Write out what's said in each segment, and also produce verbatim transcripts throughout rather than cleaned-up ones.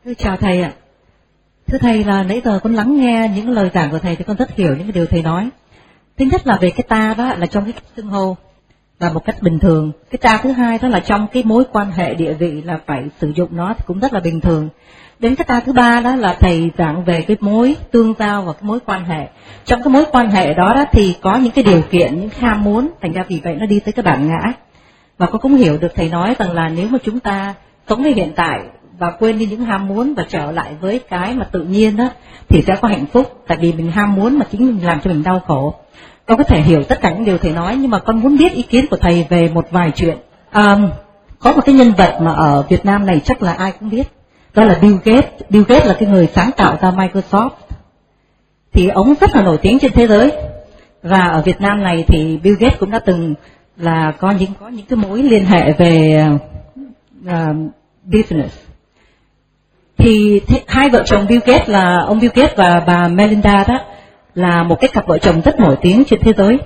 Thưa chào thầy ạ. Thưa thầy, là nãy giờ con lắng nghe những lời giảng của thầy thì con rất hiểu những cái điều thầy nói. Thứ nhất là về cái ta đó là trong cái cách xưng hô là một cách bình thường. Cái ta thứ hai đó là trong cái mối quan hệ địa vị là phải sử dụng nó thì cũng rất là bình thường. Đến cái ta thứ ba đó là thầy giảng về cái mối tương giao và cái mối quan hệ. Trong cái mối quan hệ đó, đó thì có những cái điều kiện, những cái ham muốn, thành ra vì vậy nó đi tới cái bản ngã. Và con cũng hiểu được thầy nói rằng là nếu mà chúng ta sống với hiện tại và quên đi những ham muốn và trở lại với cái mà tự nhiên đó thì sẽ có hạnh phúc. Tại vì mình ham muốn mà chính mình làm cho mình đau khổ. Con có thể hiểu tất cả những điều thầy nói, nhưng mà con muốn biết ý kiến của thầy về một vài chuyện. À, có một cái nhân vật mà ở Việt Nam này chắc là ai cũng biết, đó là Bill Gates. Bill Gates là cái người sáng tạo ra Microsoft. Thì ông rất là nổi tiếng trên thế giới. Và ở Việt Nam này thì Bill Gates cũng đã từng là có những có những cái mối liên hệ về uh, business. Thì th- hai vợ chồng Bill Gates là ông Bill Gates và bà Melinda đó là một cái cặp vợ chồng rất nổi tiếng trên thế giới.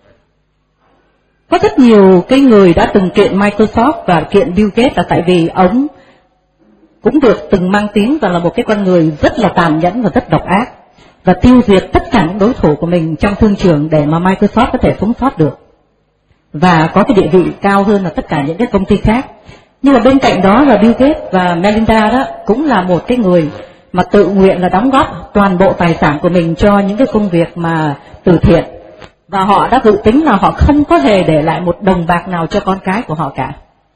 Có rất nhiều cái người đã từng kiện Microsoft và kiện Bill Gates là tại vì ông cũng được từng mang tiếng rằng là một cái con người rất là tàn nhẫn và rất độc ác và tiêu diệt tất cả những đối thủ của mình trong thương trường để mà Microsoft có thể sống sót được và có cái địa vị cao hơn là tất cả những cái công ty khác. Nhưng mà bên cạnh đó là Bill Gates và Melinda đó cũng là một cái người mà tự nguyện là đóng góp toàn bộ tài sản của mình cho những cái công việc mà từ thiện. Và họ đã dự tính là họ không có hề để lại một đồng bạc nào cho con cái của họ cả.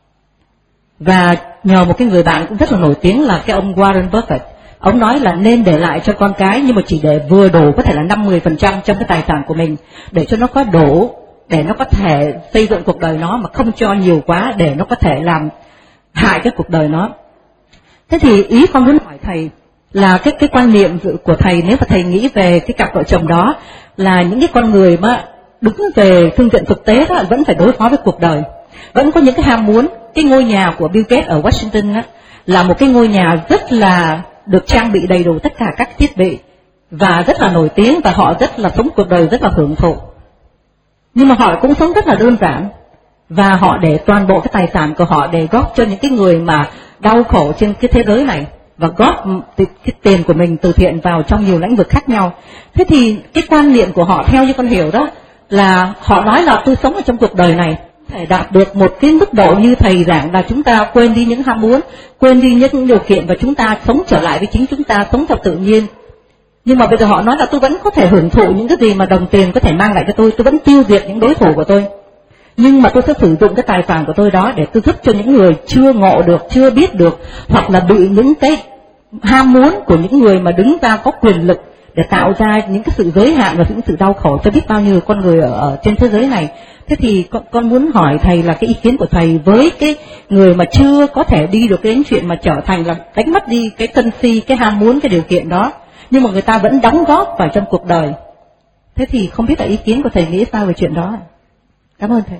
Và nhờ một cái người bạn cũng rất là nổi tiếng là cái ông Warren Buffett, ông nói là nên để lại cho con cái nhưng mà chỉ để vừa đủ, có thể là năm mươi phần trăm trong cái tài sản của mình để cho nó có đủ, để nó có thể xây dựng cuộc đời nó, mà không cho nhiều quá để nó có thể làm hại cái cuộc đời nó. Thế thì ý con muốn hỏi thầy là cái cái quan niệm của thầy, nếu mà thầy nghĩ về cái cặp vợ chồng đó là những cái con người mà đúng về phương diện thực tế đó vẫn phải đối phó với cuộc đời, vẫn có những cái ham muốn. Cái ngôi nhà của Bill Gates ở Washington đó, là một cái ngôi nhà rất là được trang bị đầy đủ tất cả các thiết bị và rất là nổi tiếng, và họ rất là sống cuộc đời rất là hưởng thụ. Nhưng mà họ cũng sống rất là đơn giản và họ để toàn bộ cái tài sản của họ để góp cho những cái người mà đau khổ trên cái thế giới này, và góp cái tiền của mình từ thiện vào trong nhiều lĩnh vực khác nhau. Thế thì cái quan niệm của họ theo như con hiểu đó là họ nói là tôi sống ở trong cuộc đời này phải đạt được một cái mức độ như thầy giảng là chúng ta quên đi những ham muốn, quên đi những điều kiện và chúng ta sống trở lại với chính chúng ta, sống theo tự nhiên. Nhưng mà bây giờ họ nói là tôi vẫn có thể hưởng thụ những cái gì mà đồng tiền có thể mang lại cho tôi, tôi vẫn tiêu diệt những đối thủ của tôi. Nhưng mà tôi sẽ sử dụng cái tài sản của tôi đó để tôi giúp cho những người chưa ngộ được, chưa biết được, hoặc là bị những cái ham muốn của những người mà đứng ra có quyền lực để tạo ra những cái sự giới hạn và những sự đau khổ cho biết bao nhiêu con người ở, ở trên thế giới này. Thế thì con, con muốn hỏi thầy là cái ý kiến của thầy với cái người mà chưa có thể đi được đến chuyện mà trở thành là đánh mất đi cái sân si, cái ham muốn, cái điều kiện đó, nhưng mà người ta vẫn đóng góp vào trong cuộc đời. Thế thì không biết là ý kiến của thầy nghĩ sao về chuyện đó. Cảm ơn thầy.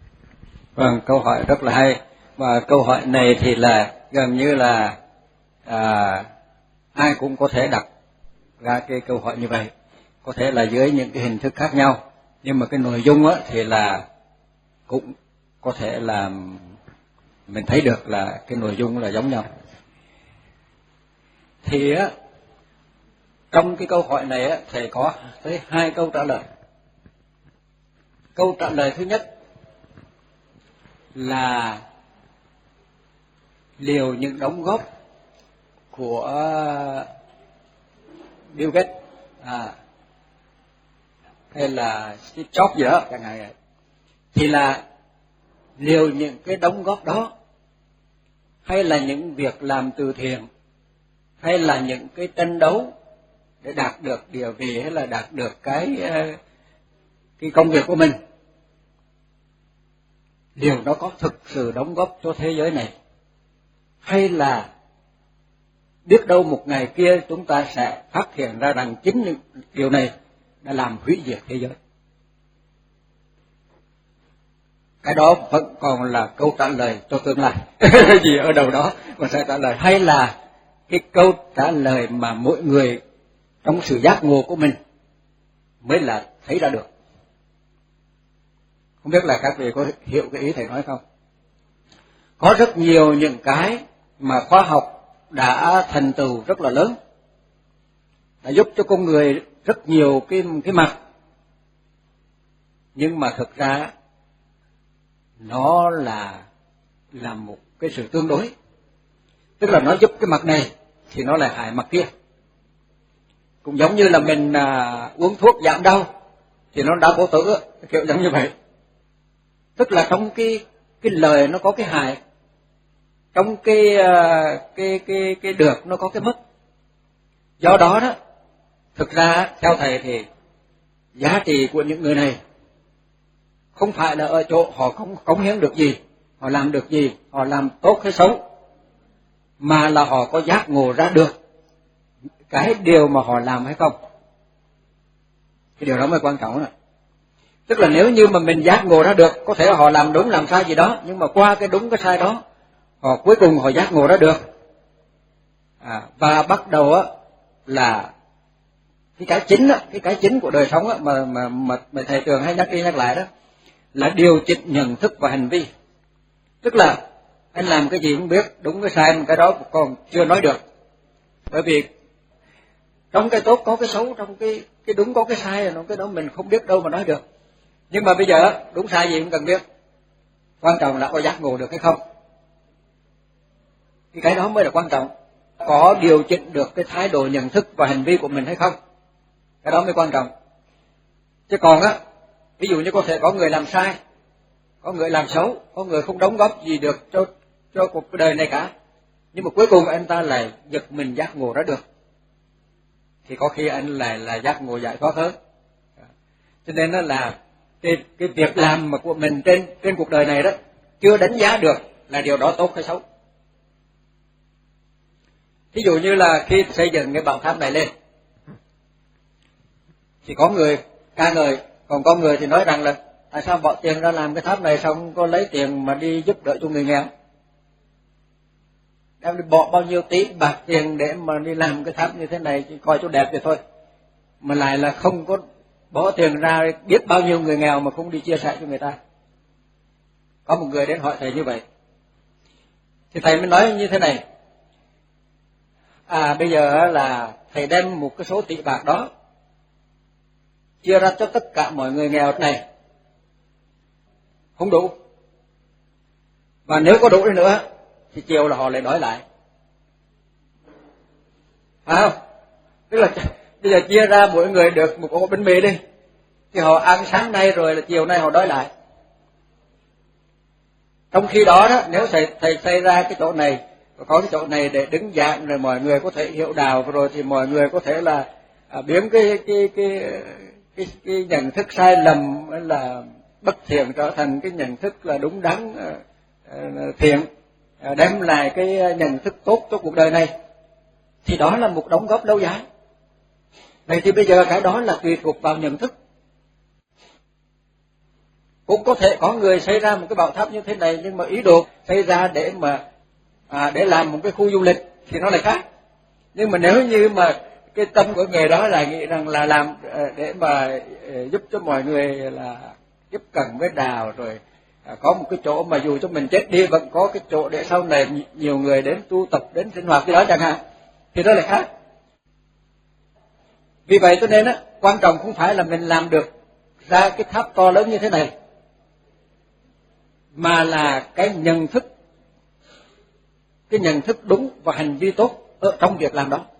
Vâng, câu hỏi rất là hay. Và câu hỏi này thì là gần như là à, ai cũng có thể đặt ra cái câu hỏi như vậy. Có thể là dưới những cái hình thức khác nhau. Nhưng mà cái nội dung á, thì là cũng có thể là mình thấy được là cái nội dung là giống nhau. Thì á, trong cái câu hỏi này á, thầy có tới hai câu trả lời. Câu trả lời thứ nhất là liều những đóng góp của Bill Gates à, hay là Steve Jobs gì đó chẳng hạn vậy, thì là liều những cái đóng góp đó, hay là những việc làm từ thiện, hay là những cái tranh đấu để đạt được địa vị, hay là đạt được cái cái công việc của mình, điều đó có thực sự đóng góp cho thế giới này, hay là biết đâu một ngày kia chúng ta sẽ phát hiện ra rằng chính những điều này đã làm hủy diệt thế giới. Cái đó vẫn còn là câu trả lời cho tương lai gì ở đâu đó mà sẽ trả lời, hay là cái câu trả lời mà mỗi người trong sự giác ngộ của mình mới là thấy ra được. Không biết là các vị có hiểu cái ý thầy nói không? Có rất nhiều những cái mà khoa học đã thành tựu rất là lớn, đã giúp cho con người rất nhiều cái cái mặt, nhưng mà thực ra nó là là một cái sự tương đối, tức là nó giúp cái mặt này thì nó lại hại mặt kia. Cũng giống như là mình à, uống thuốc giảm đau thì nó đau cổ tử, kiểu giống như vậy. Tức là trong cái cái lời nó có cái hại, trong cái cái cái cái được nó có cái mất. Do đó đó, thực ra theo thầy thì giá trị của những người này không phải là ở chỗ họ không cống hiến được gì, họ làm được gì, họ làm tốt hay xấu, mà là họ có giác ngộ ra được cái điều mà họ làm hay không. Cái điều đó mới quan trọng này. Tức là nếu như mà mình giác ngộ ra được, có thể họ làm đúng làm sai gì đó, nhưng mà qua cái đúng cái sai đó, họ cuối cùng họ giác ngộ ra được, à, và bắt đầu á là cái cái chính á, cái cái chính của đời sống á, mà mà mà, mà thầy Tường hay nhắc đi nhắc lại đó là điều chỉnh nhận thức và hành vi. Tức là anh làm cái gì cũng biết, đúng cái sai, cái đó còn chưa nói được, bởi vì trong cái tốt có cái xấu, trong cái cái đúng có cái sai, rồi cái đó mình không biết đâu mà nói được. Nhưng mà bây giờ đúng sai gì cũng cần biết, quan trọng là có giác ngộ được hay không. Thì cái đó mới là quan trọng, có điều chỉnh được cái thái độ nhận thức và hành vi của mình hay không, cái đó mới quan trọng. Chứ còn á, ví dụ như có thể có người làm sai, có người làm xấu, có người không đóng góp gì được cho cho cuộc đời này cả, nhưng mà cuối cùng anh ta lại giật mình giác ngộ ra được, thì có khi anh lại là giác ngộ giải thoát hơn. Cho nên đó là cái cái việc làm mà của mình trên trên cuộc đời này đó chưa đánh giá được là điều đó tốt hay xấu. Ví dụ như là khi xây dựng cái bảo tháp này lên thì có người ca ngợi, còn có người thì nói rằng là tại sao bỏ tiền ra làm cái tháp này xong có lấy tiền mà đi giúp đỡ cho người nghèo, em đi bỏ bao nhiêu tỷ bạc tiền để mà đi làm cái tháp như thế này chỉ coi cho đẹp vậy thôi, mà lại là không có bỏ tiền ra biết bao nhiêu người nghèo mà không đi chia sẻ cho người ta. Có một người đến hỏi thầy như vậy, thì thầy mới nói như thế này: à bây giờ là thầy đem một cái số tỷ bạc đó chia ra cho tất cả mọi người nghèo này không đủ, và nếu có đủ đi nữa thì chiều là họ lại đòi lại, phải không? Tức là bây giờ chia ra mỗi người được một ổ bánh mì đi, thì họ ăn sáng nay rồi là chiều nay họ đói lại. Trong khi đó đó, nếu thầy thầy xây ra cái chỗ này, có cái chỗ này để đứng giảng rồi mọi người có thể hiểu đạo, rồi thì mọi người có thể là à, biến cái cái cái cái cái nhận thức sai lầm là bất thiện trở thành cái nhận thức là đúng đắn uh, thiện, uh, đem lại cái nhận thức tốt cho cuộc đời này, thì đó là một đóng góp lâu dài. Vậy thì bây giờ cái đó là tùy thuộc vào nhận thức. Cũng có thể có người xây ra một cái bảo tháp như thế này, nhưng mà ý đồ xây ra để mà à, để làm một cái khu du lịch thì nó lại khác. Nhưng mà nếu như mà cái tâm của người đó là nghĩ rằng là làm để mà giúp cho mọi người là tiếp cận với đạo, rồi có một cái chỗ mà dù cho mình chết đi vẫn có cái chỗ để sau này nhiều người đến tu tập, đến sinh hoạt cái đó chẳng hạn, thì đó lại khác. Vì vậy cho nên á, quan trọng không phải là mình làm được ra cái tháp to lớn như thế này, mà là cái nhận thức, cái nhận thức đúng và hành vi tốt ở trong việc làm đó.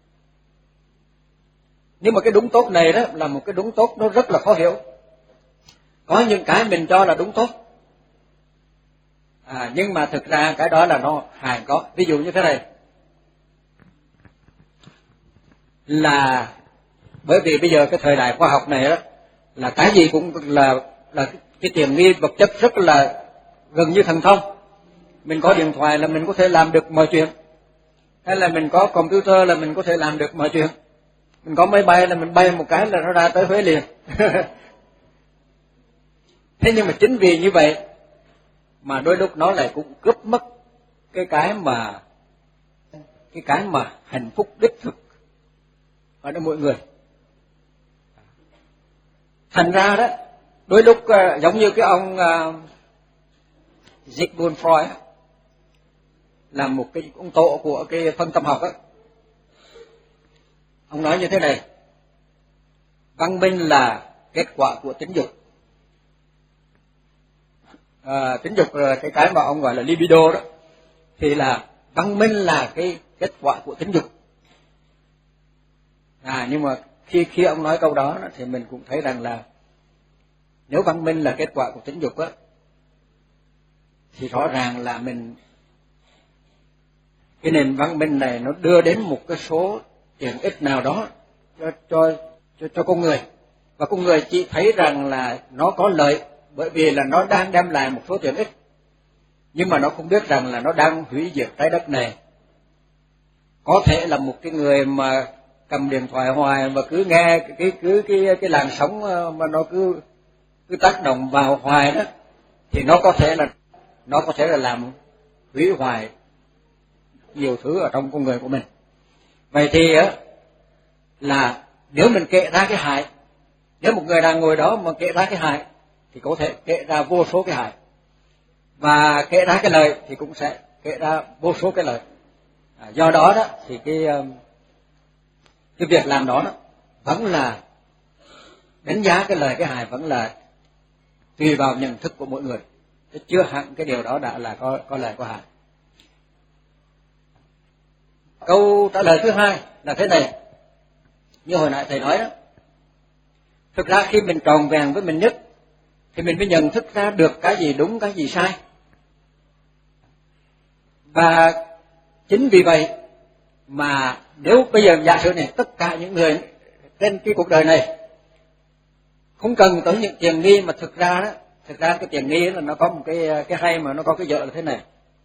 Nhưng mà cái đúng tốt này đó là một cái đúng tốt nó rất là khó hiểu. Có những cái mình cho là đúng tốt, à, nhưng mà thực ra cái đó là nó hài có. Ví dụ như thế này, là bởi vì bây giờ cái thời đại khoa học này đó là cái gì cũng là là cái tiện nghi vật chất rất là gần như thần thông. Mình có điện thoại là mình có thể làm được mọi chuyện, hay là mình có computer là mình có thể làm được mọi chuyện, mình có máy bay là mình bay một cái là nó ra tới Huế liền. Thế nhưng mà chính vì như vậy mà đôi lúc nó lại cũng cướp mất cái cái mà cái cái mà hạnh phúc đích thực ở trong mỗi người. Thành ra đó, đôi lúc uh, giống như cái ông uh, Sigmund Freud, là một cái ông tổ của cái phân tâm học á. Ông nói như thế này: văn minh là kết quả của tính dục. À, tính dục là cái cái mà ông gọi là libido đó, thì là văn minh là cái kết quả của tính dục. À, nhưng mà khi khi ông nói câu đó thì mình cũng thấy rằng là nếu văn minh là kết quả của tính dục á, thì rõ ràng là mình cái nền văn minh này nó đưa đến một cái số tiện ích nào đó cho cho cho, cho con người, và con người chỉ thấy rằng là nó có lợi bởi vì là nó đang đem lại một số tiện ích, nhưng mà nó không biết rằng là nó đang hủy diệt trái đất này. Có thể là một cái người mà cầm điện thoại hoài mà cứ nghe cái cái cứ cái cái làn sóng mà nó cứ cứ tác động vào hoài đó, thì nó có thể là nó có thể là làm hủy hoại nhiều thứ ở trong con người của mình. Vậy thì á là nếu mình kể ra cái hại, nếu một người đang ngồi đó mà kể ra cái hại thì có thể kể ra vô số cái hại, và kể ra cái lợi thì cũng sẽ kể ra vô số cái lợi. À, do đó đó thì cái cái việc làm đó, đó vẫn là đánh giá cái lợi cái hại vẫn là tùy vào nhận thức của mỗi người, chứ chưa hẳn cái điều đó đã là có có lợi có hại. Câu trả lời thứ hai là thế này, như hồi nãy thầy nói đó, thực ra khi mình tròn vẹn với mình nhất thì mình mới nhận thức ra được cái gì đúng cái gì sai. Và chính vì vậy mà nếu bây giờ giả sử này, tất cả những người trên cái cuộc đời này không cần tới những tiền nghi, mà thực ra đó, thực ra cái tiền nghi là nó có một cái cái hay mà nó có cái dở là thế này.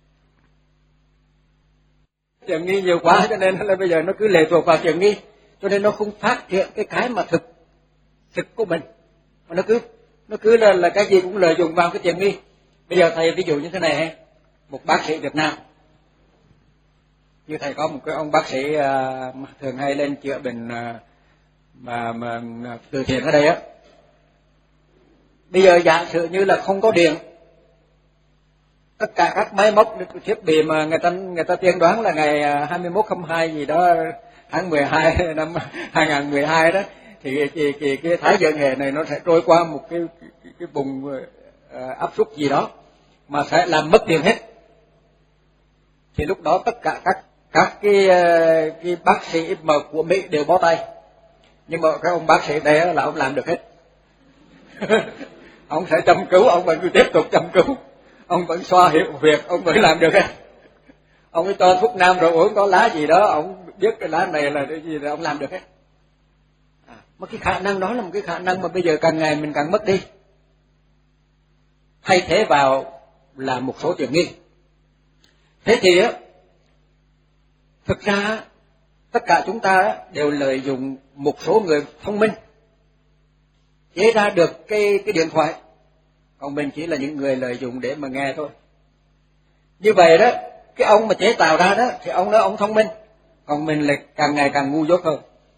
Tiền nghi nhiều quá cho nên là bây giờ nó cứ lệ thuộc vào tiền nghi, cho nên nó không phát hiện cái cái mà thực thực của mình, mà nó cứ nó cứ là là cái gì cũng lợi dụng vào cái tiền nghi. Bây giờ thầy ví dụ như thế này hay, một bác sĩ Việt Nam, như thầy có một cái ông bác sĩ uh, thường hay lên chữa bệnh uh, mà mà từ thiện ở đây á. Bây giờ giả sử như là không có điện, tất cả các máy móc thiết bị mà người ta người ta tiên đoán là ngày hai mươi mốt không hai gì đó tháng mười hai năm hai nghìn mười hai đó, thì thì, thì cái thái dương hệ này nó sẽ trôi qua một cái cái, cái vùng uh, áp suất gì đó mà sẽ làm mất điện hết. Thì lúc đó tất cả các các cái cái bác sĩ mà của Mỹ đều bó tay, nhưng mà cái ông bác sĩ đây là ông làm được hết. Ông sẽ chăm cứu, ông vẫn cứ tiếp tục chăm cứu, ông vẫn xoa hiệu huyệt, ông vẫn làm được hết. Ông ấy cho thuốc nam rồi uống có lá gì đó, ông biết cái lá này là cái gì là ông làm được hết. À, mà cái khả năng đó là một cái khả năng mà bây giờ càng ngày mình càng mất đi, thay thế vào là một số tiện nghi. Thế thì á, thực ra tất cả chúng ta đều lợi dụng một số người thông minh chế ra được cái cái điện thoại, còn mình chỉ là những người lợi dụng để mà nghe thôi. Như vậy đó, cái ông mà chế tạo ra đó thì ông đó ông thông minh, còn mình là càng ngày càng ngu dốt hơn.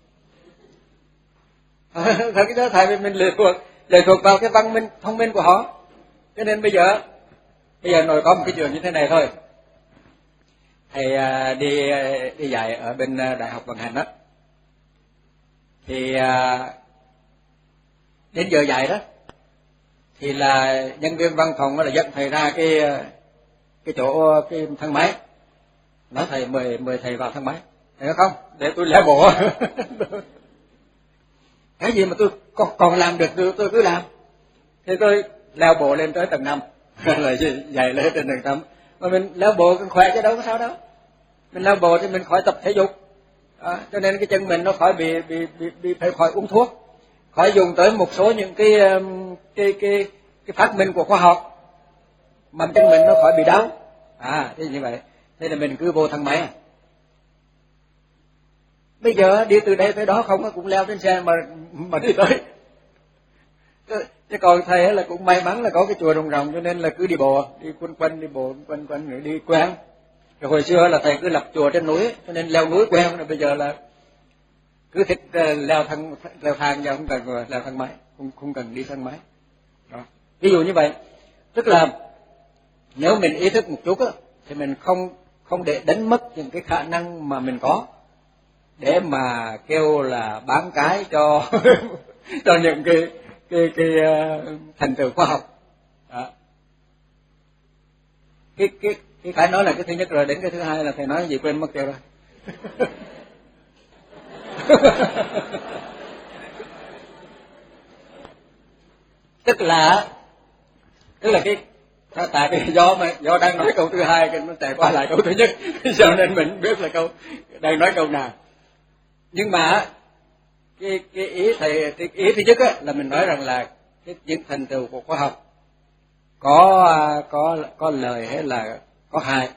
Thật đó, tại vì mình lệ thuộc lệ thuộc vào cái văn minh thông minh của họ. Cho nên bây giờ bây giờ nói có một cái chuyện như thế này thôi. Thầy đi đi dạy ở bên Đại học Vận Hành đó, thì đến giờ dạy đó thì là nhân viên văn phòng là dẫn thầy ra cái cái chỗ cái thang máy, nói thầy mời mời thầy vào thang máy. Thầy nói không, để tôi leo bộ. Cái gì mà tôi còn, còn làm được tôi, tôi cứ làm. Thì tôi leo bộ lên tới tầng năm, là dạy lên trên tầng năm. Mà mình leo bộ còn khỏe chứ đâu có sao đâu. Mình leo bộ thì mình khỏi tập thể dục, à, cho nên cái chân mình nó khỏi bị bị bị, bị phải khỏi uống thuốc, khỏi dùng tới một số những cái cái cái cái phát minh của khoa học mà chân mình nó khỏi bị đau. À, thế như vậy, thế là mình cứ vô thang máy. Bây giờ đi từ đây tới đó không cũng leo trên xe mà mà đi tới. Chứ còn thầy là cũng may mắn là có cái chùa Rồng Rồng, cho nên là cứ đi bộ, đi quanh quanh đi bộ quanh quanh rồi đi quen. Rồi hồi xưa là thầy cứ lập chùa trên núi, cho nên leo núi quen, rồi bây giờ là cứ thích leo thang leo thang nha, không cần leo thang máy, không không cần đi thang máy. Đó. Ví dụ như vậy, tức là nếu mình ý thức một chút á, thì mình không không để đánh mất những cái khả năng mà mình có, để mà kêu là bán cái cho cho những cái cái cái uh, thành tựu khoa học. Đó. Cái cái cái cái nói là cái thứ nhất rồi, đến cái thứ hai là thầy nói gì quên mất tiêu rồi. tức là tức là cái tại vì do mà do đang nói câu thứ hai cái nó chạy qua lại câu thứ nhất, cho nên mình biết là câu đang nói câu nào. Nhưng mà cái cái ý thầy cái ý thứ nhất á, là mình nói rằng là cái những thành tựu của khoa học có có có lợi hay là có hại.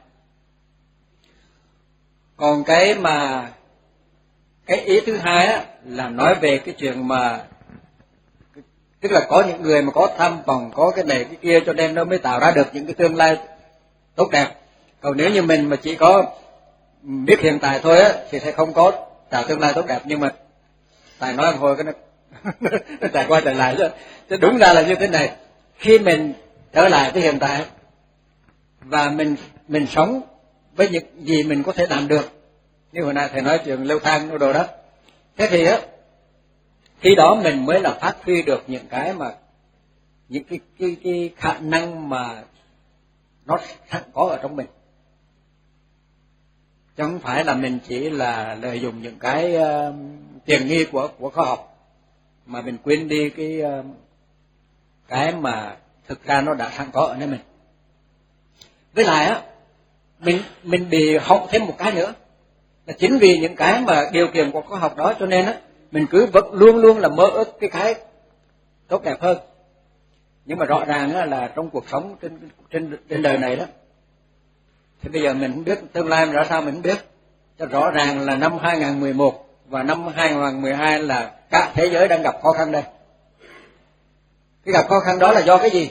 Còn cái mà cái ý thứ hai á, là nói về cái chuyện mà tức là có những người mà có tham vọng, có cái này cái kia, cho nên nó mới tạo ra được những cái tương lai tốt đẹp. Còn nếu như mình mà chỉ có biết hiện tại thôi á thì sẽ không có tạo tương lai tốt đẹp. Nhưng mà Tài nói hồi cái nó nó chạy qua chạy lại chứ. Chứ đúng ra là như thế này, khi mình trở lại với hiện tại và mình mình sống với những gì mình có thể làm được, như hồi nãy thầy nói chuyện leo thang đồ đó, thế thì á khi đó mình mới là phát huy được những cái mà những cái cái cái khả năng mà nó sẵn có ở trong mình, chứ không phải là mình chỉ là lợi dụng những cái uh, tiện nghi của của khoa học mà mình quên đi cái uh, cái mà thực ra nó đã sẵn có ở nơi mình. Với lại á mình mình bị hỏng thêm một cái nữa, là chính vì những cái mà điều kiện của khoa học đó cho nên á mình cứ vẫn luôn luôn là mơ ước cái cái tốt đẹp hơn. Nhưng mà rõ ràng á là trong cuộc sống trên trên trên đời này đó, thì bây giờ mình không biết tương lai ra sao, mình không biết. Cho rõ ràng là năm hai không một một và năm hai không một hai là cả thế giới đang gặp khó khăn đây. Cái gặp khó khăn đó là do cái gì?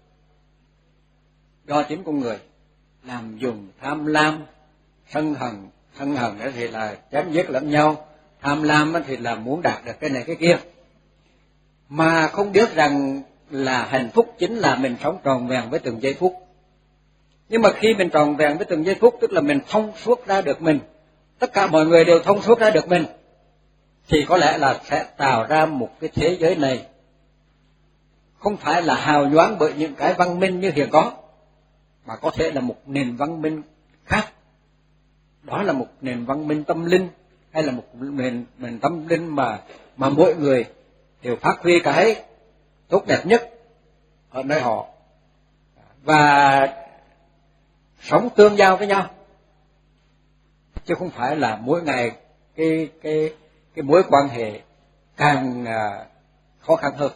Do chính con người làm dùng tham lam, sân hận, sân hận thì là chém giết lẫn nhau, tham lam thì là muốn đạt được cái này cái kia, mà không biết rằng là hạnh phúc chính là mình sống tròn vẹn với từng giây phút. Nhưng mà khi mình tròn vẹn với từng giây phút, tức là mình thông suốt ra được mình, tất cả mọi người đều thông suốt ra được mình, thì có lẽ là sẽ tạo ra một cái thế giới này không phải là hào nhoáng bởi những cái văn minh như hiện có, mà có thể là một nền văn minh khác. Đó là một nền văn minh tâm linh, hay là một nền, nền tâm linh mà mà mỗi người đều phát huy cái tốt đẹp nhất ở nơi họ và sống tương giao với nhau, chứ không phải là mỗi ngày cái cái cái mối quan hệ càng à, khó khăn hơn.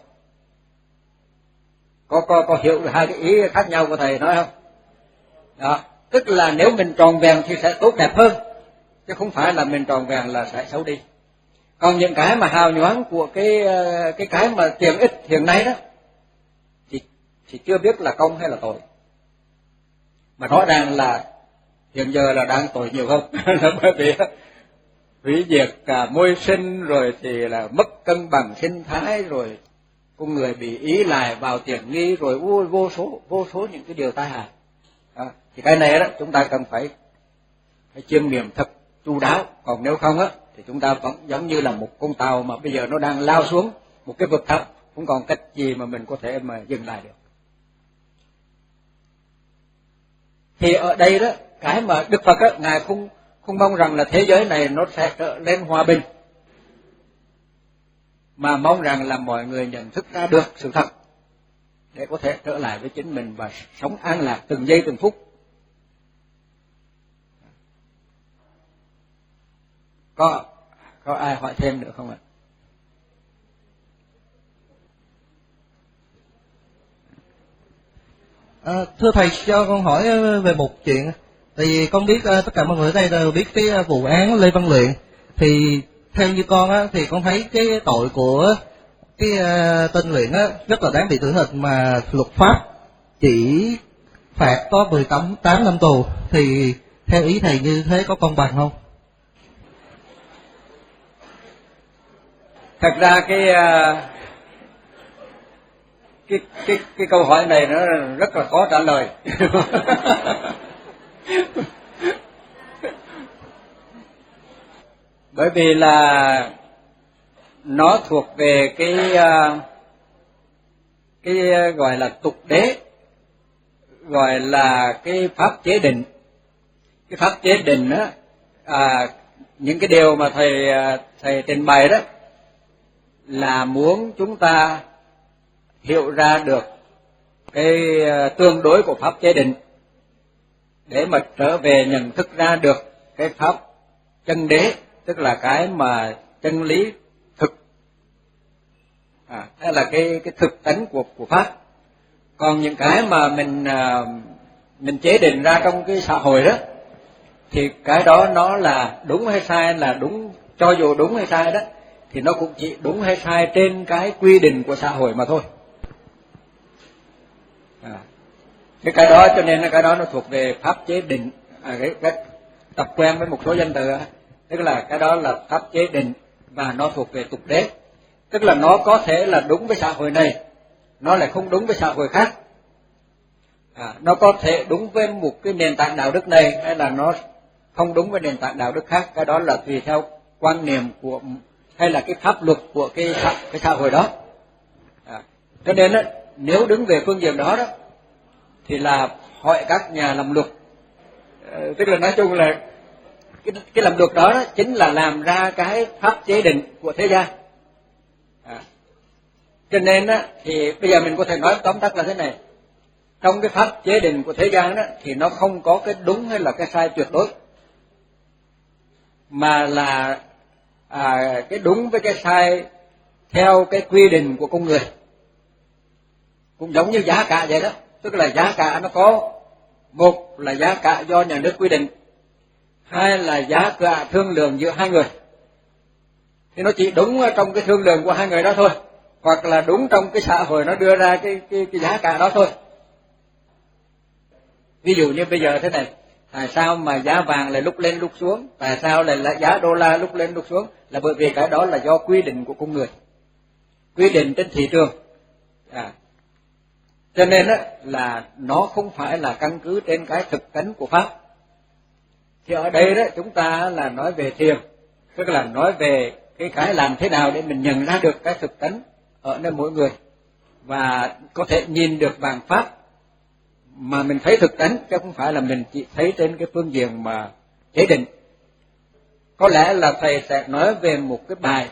Có có có hiểu hai cái ý khác nhau của thầy nói không? Đó, tức là nếu mình tròn vẹn thì sẽ tốt đẹp hơn, chứ không phải là mình tròn vẹn là sẽ xấu đi. Còn những cái mà hào nhoáng của cái cái cái mà tiện ích hiện nay đó thì thì chưa biết là công hay là tội. Mà rõ ràng là hiện giờ là đang tội nhiều hơn, là bởi vì hủy diệt cả môi sinh, rồi thì là mất cân bằng sinh thái, rồi con người bị ý lại vào tiện nghi, rồi vô, vô số vô số những cái điều tai hại. À, thì cái này đó chúng ta cần phải phải chiêm nghiệm thật chu đáo, còn nếu không á thì chúng ta vẫn giống như là một con tàu mà bây giờ nó đang lao xuống một cái vực thẳm, không còn cách gì mà mình có thể mà dừng lại được. Thì ở đây đó, cái mà Đức Phật á, ngài không không mong rằng là thế giới này nó sẽ trở lên hòa bình, mà mong rằng là mọi người nhận thức ra được sự thật để có thể trở lại với chính mình và sống an lạc từng giây từng phút. Có có ai hỏi thêm nữa không ạ? À, thưa thầy, cho con hỏi về một chuyện. Tại vì con biết uh, tất cả mọi người ở đây đều biết cái uh, vụ án Lê Văn Luyện. Thì theo như con á, thì con thấy cái tội của cái uh, tên Luyện á rất là đáng bị tử hình, mà luật pháp chỉ phạt có mười tám năm tù. Thì theo ý thầy như thế có công bằng không? Thật ra cái uh... Cái, cái, cái câu hỏi này nó rất là khó trả lời. Bởi vì là nó thuộc về cái cái gọi là tục đế, gọi là cái pháp chế định. Cái pháp chế định á, à, những cái điều mà thầy thầy trình bày đó là muốn chúng ta hiểu ra được cái tương đối của pháp chế định để mà trở về nhận thức ra được cái pháp chân đế, tức là cái mà chân lý thực, à, hay là cái cái thực tánh của của pháp. Còn những cái mà mình mình chế định ra trong cái xã hội đó thì cái đó nó là đúng hay sai, là đúng, cho dù đúng hay sai đó thì nó cũng chỉ đúng hay sai trên cái quy định của xã hội mà thôi. À, cái cái đó cho nên cái đó nó thuộc về pháp chế định, à, cái, cái tập quen với một số danh từ, tức là cái đó là pháp chế định và nó thuộc về tục đế, tức là nó có thể là đúng với xã hội này, nó lại không đúng với xã hội khác. À, nó có thể đúng với một cái nền tảng đạo đức này hay là nó không đúng với nền tảng đạo đức khác, cái đó là tùy theo quan niệm của hay là cái pháp luật của cái cái xã hội đó. À, cho nên á, nếu đứng về phương diện đó đó thì là hỏi các nhà làm luật, à, tức là nói chung là cái cái làm luật đó, đó chính là làm ra cái pháp chế định của thế gian. À, cho nên á, thì bây giờ mình có thể nói tóm tắt là thế này: trong cái pháp chế định của thế gian đó thì nó không có cái đúng hay là cái sai tuyệt đối, mà là à, cái đúng với cái sai theo cái quy định của con người. Cũng giống như giá cả vậy đó, tức là giá cả nó có, một là giá cả do nhà nước quy định, hai là giá cả thương lượng giữa hai người. Thì nó chỉ đúng trong cái thương lượng của hai người đó thôi, hoặc là đúng trong cái xã hội nó đưa ra cái cái, cái giá cả đó thôi. Ví dụ như bây giờ thế này, tại sao mà giá vàng lại lúc lên lúc xuống, tại sao lại là giá đô la lúc lên lúc xuống, là bởi vì cái đó là do quy định của con người, quy định trên thị trường. À, cho nên á, là nó không phải là căn cứ trên cái thực tánh của pháp. Thì ở đây đó chúng ta là nói về thiền, tức là nói về cái cái làm thế nào để mình nhận ra được cái thực tánh ở nơi mỗi người và có thể nhìn được bằng pháp mà mình thấy thực tánh, chứ không phải là mình chỉ thấy trên cái phương diện mà chế định. Có lẽ là thầy sẽ nói về một cái bài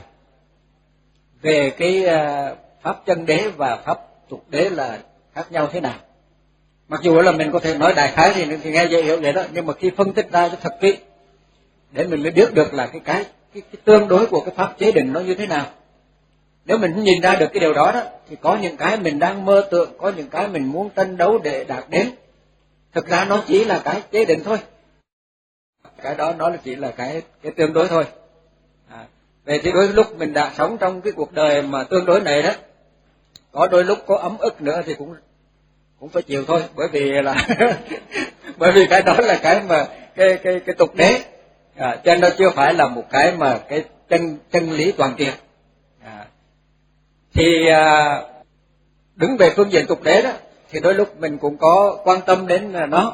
về cái pháp chân đế và pháp tục đế là khác nhau thế nào. Mặc dù là mình có thể nói đại khái thì, thì nghe dễ hiểu vậy đó, nhưng mà khi phân tích ra cho thật kỹ để mình mới biết được là cái cái cái, cái tương đối của cái pháp chế định nó như thế nào. Nếu mình không nhìn ra được cái điều đó đó thì có những cái mình đang mơ tượng, có những cái mình muốn tranh đấu để đạt đến, thực ra nó chỉ là cái chế định thôi. Cái đó nó chỉ là cái cái tương đối thôi. À, về thì đôi lúc mình đã sống trong cái cuộc đời mà tương đối này đó, có đôi lúc có ấm ức nữa thì cũng cũng phải chịu thôi, bởi vì là bởi vì cái đó là cái mà cái cái cái tục đế, à, cho nên nó chưa phải là một cái mà cái chân chân lý toàn triệt. À, thì à, đứng về phương diện tục đế đó thì đôi lúc mình cũng có quan tâm đến nó,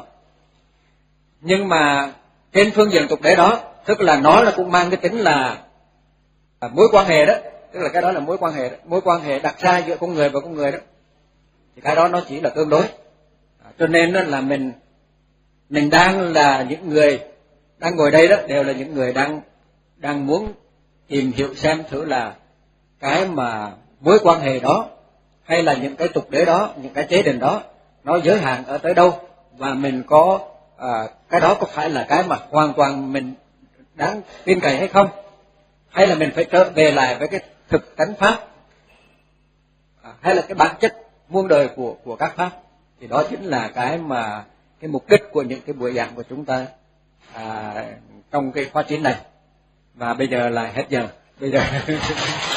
nhưng mà trên phương diện tục đế đó, tức là nó là cũng mang cái tính là, là mối quan hệ đó, tức là cái đó là mối quan hệ, mối quan hệ đặt ra giữa con người và con người đó, thì cái đó nó chỉ là tương đối. À, cho nên đó là mình mình đang là những người đang ngồi đây đó đều là những người đang đang muốn tìm hiểu xem thử là cái mà mối quan hệ đó hay là những cái tục đế đó, những cái chế định đó nó giới hạn ở tới đâu, và mình có à, cái đó có phải là cái mà hoàn toàn mình đáng tin cậy hay không, hay là mình phải trở về lại với cái thực tánh pháp, à, hay là cái bản chất muôn đời của của các pháp. Thì đó chính là cái mà cái mục đích của những cái buổi giảng của chúng ta à, trong cái khóa chín này. Và bây giờ là hết giờ bây giờ